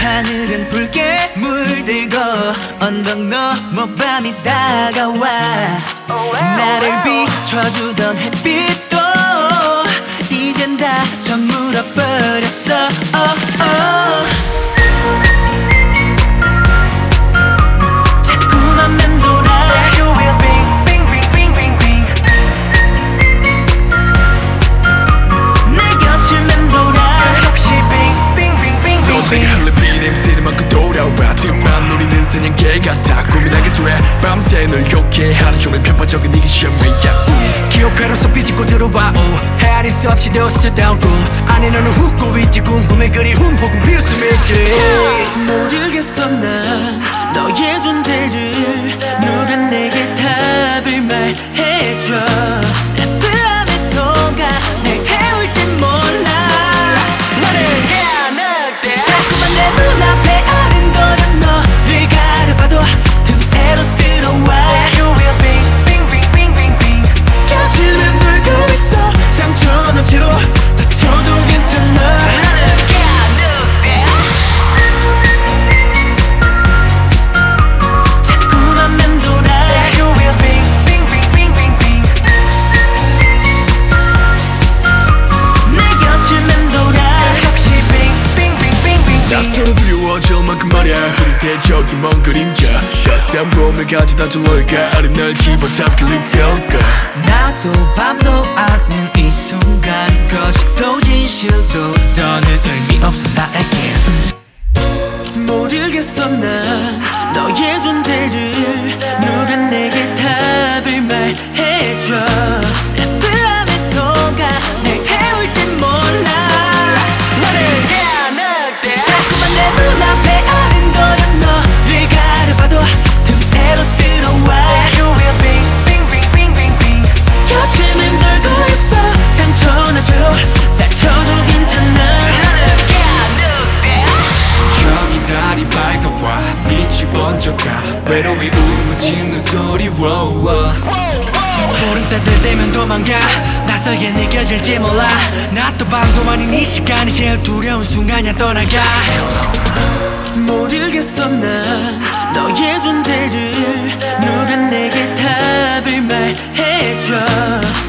하늘은 붉게 물들고 언덕 넘어 밤이 다가와 나를 비춰주던 햇빛도 이젠 다 저물어버렸어. 자꾸만 맴돌아 내 곁을 맴돌아 내가 흘린 비 냄새는 맡고 돌아와 틈만 노리는 사냥개 같아 고민하게 돼 밤새 널 욕해 하루 종일 편파적인 이게 시험이야 기억회로서 삐집고 들어와 헤아릴 수 없이 되었었던 꿈 안에 너는 웃고 있지 궁금해 그리움 혹은 비웃음이 있지 모르겠어 난 너의 존재를 누가 내게 답을 말해줘 따스함에 속아 날 태울지 몰라 자꾸만 내 눈앞에 아른거려 너를 가려봐도 틈새로 들어와 곁을 맴돌고 있어 상처는 채로 다쳐도 괜찮아 자꾸만 맴돌아 내 곁을 맴돌아 낯설어 두려워질 만큼 말야 흐린 대적이 먼 그림자 따스한 봄을 가져다 줄 너희가 아른 날 집어삼킬 느껴올까 나도 밤도 않는 이 순간 거짓도 진실도 더는 의미 없어 나에게 모르겠어 난 너의 존재를 누가 내게 답을 말해줘 따스함에 속아 날 태울지 몰라 자꾸만 내 눈앞에 아른거려 너를 가려봐도 틈새로 들어와 곁을 맴돌고 있어 상처나 채로 다쳐도 괜찮아 저기 달이 밝아와 빛이 번져가 외로이 울고 짖는 소리 보름달들 되면 도망가 낯설게 느껴질지 몰라 낮도 밤도 아닌 이 시간이 제일 두려운 순간이야 떠나가 모르겠어 난 너의 존재를 누가 내게 답을 말해줘